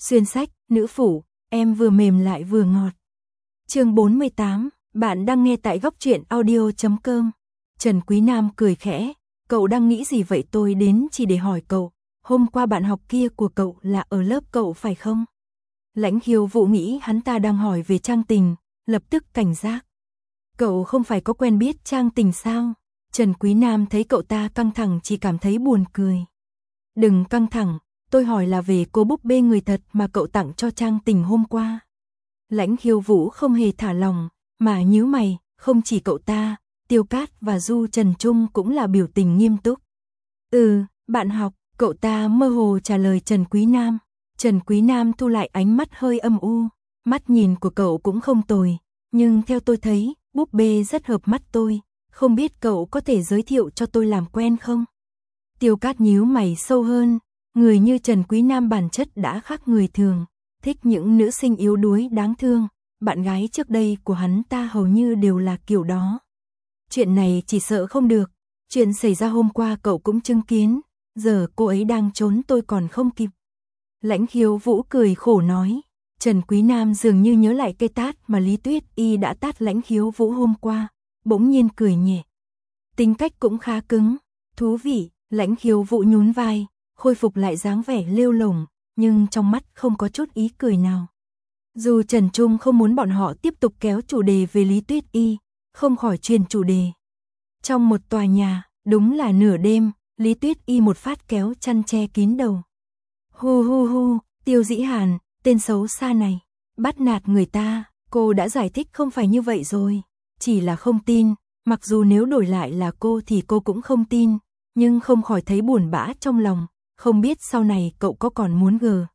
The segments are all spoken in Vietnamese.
Xuyên sách, nữ phủ, em vừa mềm lại vừa ngọt. Chương 48, bạn đang nghe tại góc truyện audio.com. Trần Quý Nam cười khẽ, cậu đang nghĩ gì vậy? Tôi đến chỉ để hỏi cậu, hôm qua bạn học kia của cậu là ở lớp cậu phải không? Lãnh Khiếu Vũ nghĩ hắn ta đang hỏi về Trang Tình, lập tức cảnh giác. Cậu không phải có quen biết Trang Tình sao? Trần Quý Nam thấy cậu ta căng thẳng chỉ cảm thấy buồn cười. Đừng căng thẳng, tôi hỏi là về cô búp bê người thật mà cậu tặng cho Trang Tình hôm qua. Lãnh Khiếu Vũ không hề thả lòng, mà nhíu mày, không chỉ cậu ta, Tiêu Cát và Du Trần Trung cũng là biểu tình nghiêm túc. Bạn học, cậu ta mơ hồ trả lời Trần Quý Nam. Trần Quý Nam thu lại ánh mắt hơi âm u, mắt nhìn của cậu cũng không tồi, nhưng theo tôi thấy, búp bê rất hợp mắt tôi, không biết cậu có thể giới thiệu cho tôi làm quen không? Tiêu Cát nhíu mày sâu hơn, người như Trần Quý Nam bản chất đã khác người thường, thích những nữ sinh yếu đuối đáng thương, bạn gái trước đây của hắn ta hầu như đều là kiểu đó. Chuyện này chỉ sợ không được, chuyện xảy ra hôm qua cậu cũng chứng kiến, giờ cô ấy đang trốn tôi còn không kịp. Lãnh Khiếu Vũ cười khổ nói. Trần Quý Nam dường như nhớ lại cây tát mà Lý Tuyết Y đã tát Lãnh Khiếu Vũ hôm qua, bỗng nhiên cười nhẹ. Tính cách cũng khá cứng, thú vị. Lãnh Khiếu Vũ nhún vai, khôi phục lại dáng vẻ lêu lổng, nhưng trong mắt không có chút ý cười nào. Dù Trần Trung không muốn bọn họ tiếp tục kéo chủ đề về Lý Tuyết Y, không khỏi chuyển chủ đề. Trong một tòa nhà, đúng là nửa đêm, Lý Tuyết Y một phát kéo chăn che kín đầu. Hu hu hu, Tiêu Dĩ Hàn, tên xấu xa này, bắt nạt người ta, cô đã giải thích không phải như vậy rồi, chỉ là không tin, mặc dù nếu đổi lại là cô thì cô cũng không tin, nhưng không khỏi thấy buồn bã trong lòng, không biết sau này cậu có còn muốn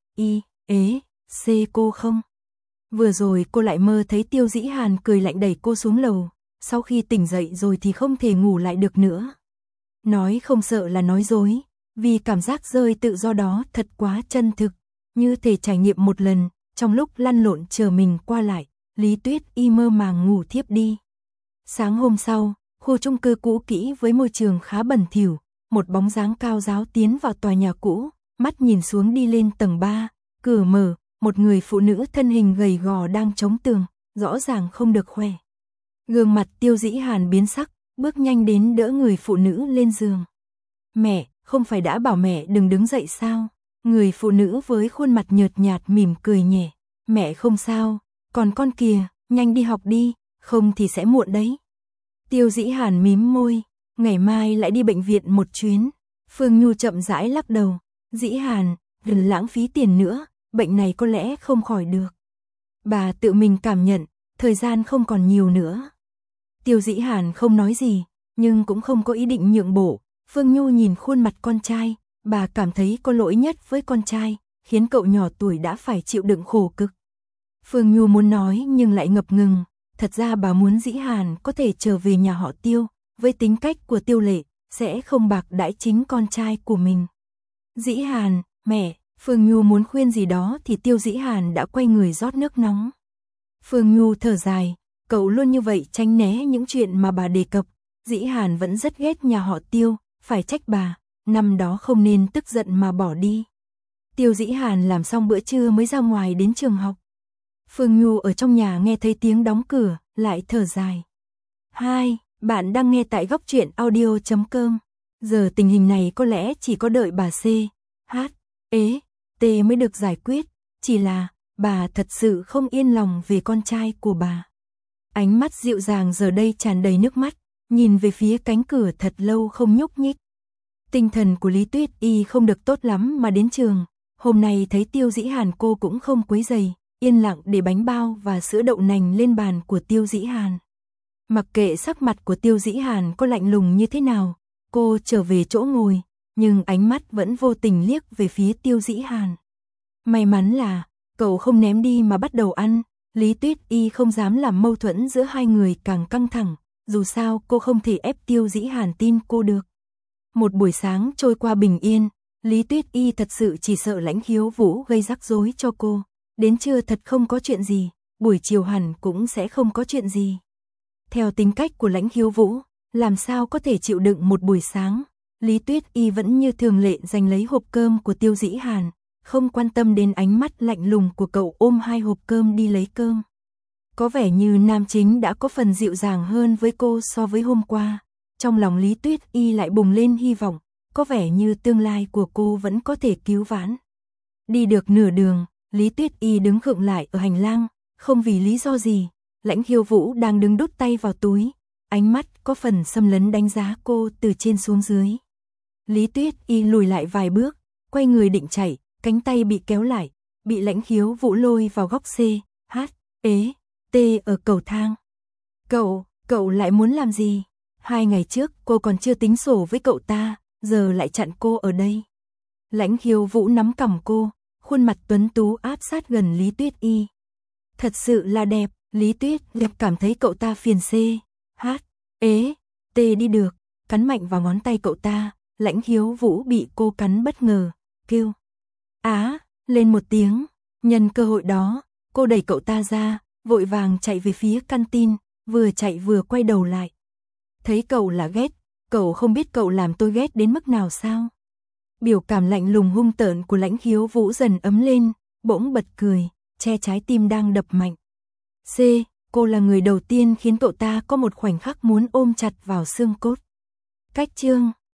C cô không? Vừa rồi cô lại mơ thấy Tiêu Dĩ Hàn cười lạnh đẩy cô xuống lầu, sau khi tỉnh dậy rồi thì không thể ngủ lại được nữa. Nói không sợ là nói dối, vì cảm giác rơi tự do đó thật quá chân thực, như thể trải nghiệm một lần, trong lúc lăn lộn chờ mình qua lại, Lý Tuyết Y mơ màng ngủ thiếp đi. Sáng hôm sau, khu chung cư cũ kỹ với môi trường khá bẩn thỉu, một bóng dáng cao ráo tiến vào tòa nhà cũ, mắt nhìn xuống đi lên tầng 3, cửa mở, một người phụ nữ thân hình gầy gò đang chống tường, rõ ràng không được khỏe. Gương mặt Tiêu Dĩ Hàn biến sắc, bước nhanh đến đỡ người phụ nữ lên giường. Mẹ, không phải đã bảo mẹ đừng đứng dậy sao? Người phụ nữ với khuôn mặt nhợt nhạt mỉm cười nhẹ. Mẹ không sao, còn con kìa, nhanh đi học đi, không thì sẽ muộn đấy. Tiêu Dĩ Hàn mím môi, ngày mai lại đi bệnh viện một chuyến. Phương Nhu chậm rãi lắc đầu. Dĩ Hàn, đừng lãng phí tiền nữa, bệnh này có lẽ không khỏi được. Bà tự mình cảm nhận, thời gian không còn nhiều nữa. Tiêu Dĩ Hàn không nói gì, nhưng cũng không có ý định nhượng bộ. Phương Nhu nhìn khuôn mặt con trai, bà cảm thấy có lỗi nhất với con trai, khiến cậu nhỏ tuổi đã phải chịu đựng khổ cực. Phương Nhu muốn nói nhưng lại ngập ngừng, thật ra bà muốn Dĩ Hàn có thể trở về nhà họ Tiêu, với tính cách của Tiêu Lệ, sẽ không bạc đãi chính con trai của mình. Dĩ Hàn, mẹ, Phương Nhu muốn khuyên gì đó thì Tiêu Dĩ Hàn đã quay người rót nước nóng. Phương Nhu thở dài, cậu luôn như vậy tránh né những chuyện mà bà đề cập, Dĩ Hàn vẫn rất ghét nhà họ Tiêu, phải trách bà, năm đó không nên tức giận mà bỏ đi. Tiêu Dĩ Hàn làm xong bữa trưa mới ra ngoài đến trường học. Phương Nhu ở trong nhà nghe thấy tiếng đóng cửa, lại thở dài. Hai, bạn đang nghe tại góc truyện audio.com. Giờ tình hình này có lẽ chỉ có đợi bà T mới được giải quyết, chỉ là bà thật sự không yên lòng về con trai của bà. Ánh mắt dịu dàng giờ đây tràn đầy nước mắt, nhìn về phía cánh cửa thật lâu không nhúc nhích. Tinh thần của Lý Tuyết Y không được tốt lắm mà đến trường, hôm nay thấy Tiêu Dĩ Hàn cô cũng không quấy rầy, yên lặng để bánh bao và sữa đậu nành lên bàn của Tiêu Dĩ Hàn. Mặc kệ sắc mặt của Tiêu Dĩ Hàn có lạnh lùng như thế nào, cô trở về chỗ ngồi, nhưng ánh mắt vẫn vô tình liếc về phía Tiêu Dĩ Hàn. May mắn là, cậu không ném đi mà bắt đầu ăn, Lý Tuyết Y không dám làm mâu thuẫn giữa hai người càng căng thẳng, dù sao cô không thể ép Tiêu Dĩ Hàn tin cô được. Một buổi sáng trôi qua bình yên, Lý Tuyết Y thật sự chỉ sợ Lãnh Khiếu Vũ gây rắc rối cho cô, đến trưa thật không có chuyện gì, buổi chiều hẳn cũng sẽ không có chuyện gì. Theo tính cách của Lãnh Khiếu Vũ, làm sao có thể chịu đựng một buổi sáng, Lý Tuyết Y vẫn như thường lệ giành lấy hộp cơm của Tiêu Dĩ Hàn, không quan tâm đến ánh mắt lạnh lùng của cậu, ôm 2 hộp cơm đi lấy cơm. Có vẻ như nam chính đã có phần dịu dàng hơn với cô so với hôm qua. Trong lòng Lý Tuyết Y lại bùng lên hy vọng, có vẻ như tương lai của cô vẫn có thể cứu vãn. Đi được nửa đường, Lý Tuyết Y đứng khựng lại ở hành lang, không vì lý do gì. Lãnh Khiếu Vũ đang đứng đút tay vào túi, ánh mắt có phần xâm lấn đánh giá cô từ trên xuống dưới. Lý Tuyết Y lùi lại vài bước, quay người định chạy, cánh tay bị kéo lại, bị Lãnh Khiếu Vũ lôi vào góc C, H, E, T ở cầu thang. Cậu lại muốn làm gì? 2 ngày trước cô còn chưa tính sổ với cậu ta, giờ lại chặn cô ở đây. Lãnh Khiếu Vũ nắm cằm cô, khuôn mặt tuấn tú áp sát gần Lý Tuyết Y. Thật sự là đẹp, Lý Tuyết đẹp cảm thấy cậu ta phiền C, H, E, T đi được, cắn mạnh vào ngón tay cậu ta. Lãnh Khiếu Vũ bị cô cắn bất ngờ, kêu á lên một tiếng. Nhân cơ hội đó, cô đẩy cậu ta ra, vội vàng chạy về phía căn tin, vừa chạy vừa quay đầu lại. Thấy cậu là ghét, cậu không biết cậu làm tôi ghét đến mức nào sao? Biểu cảm lạnh lùng hung tợn của Lãnh Khiếu Vũ dần ấm lên, bỗng bật cười, che trái tim đang đập mạnh. C, cô là người đầu tiên khiến cậu ta có một khoảnh khắc muốn ôm chặt vào xương cốt. Cách chương